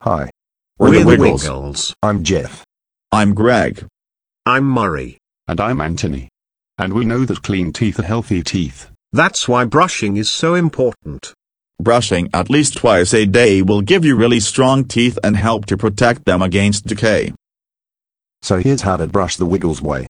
Hi. We're the Wiggles. I'm Jeff. I'm Greg. I'm Murray. And I'm Anthony. And we know that clean teeth are healthy teeth. That's why brushing is so important. Brushing at least twice a day will give you really strong teeth and help to protect them against decay. So here's how to brush the Wiggles way.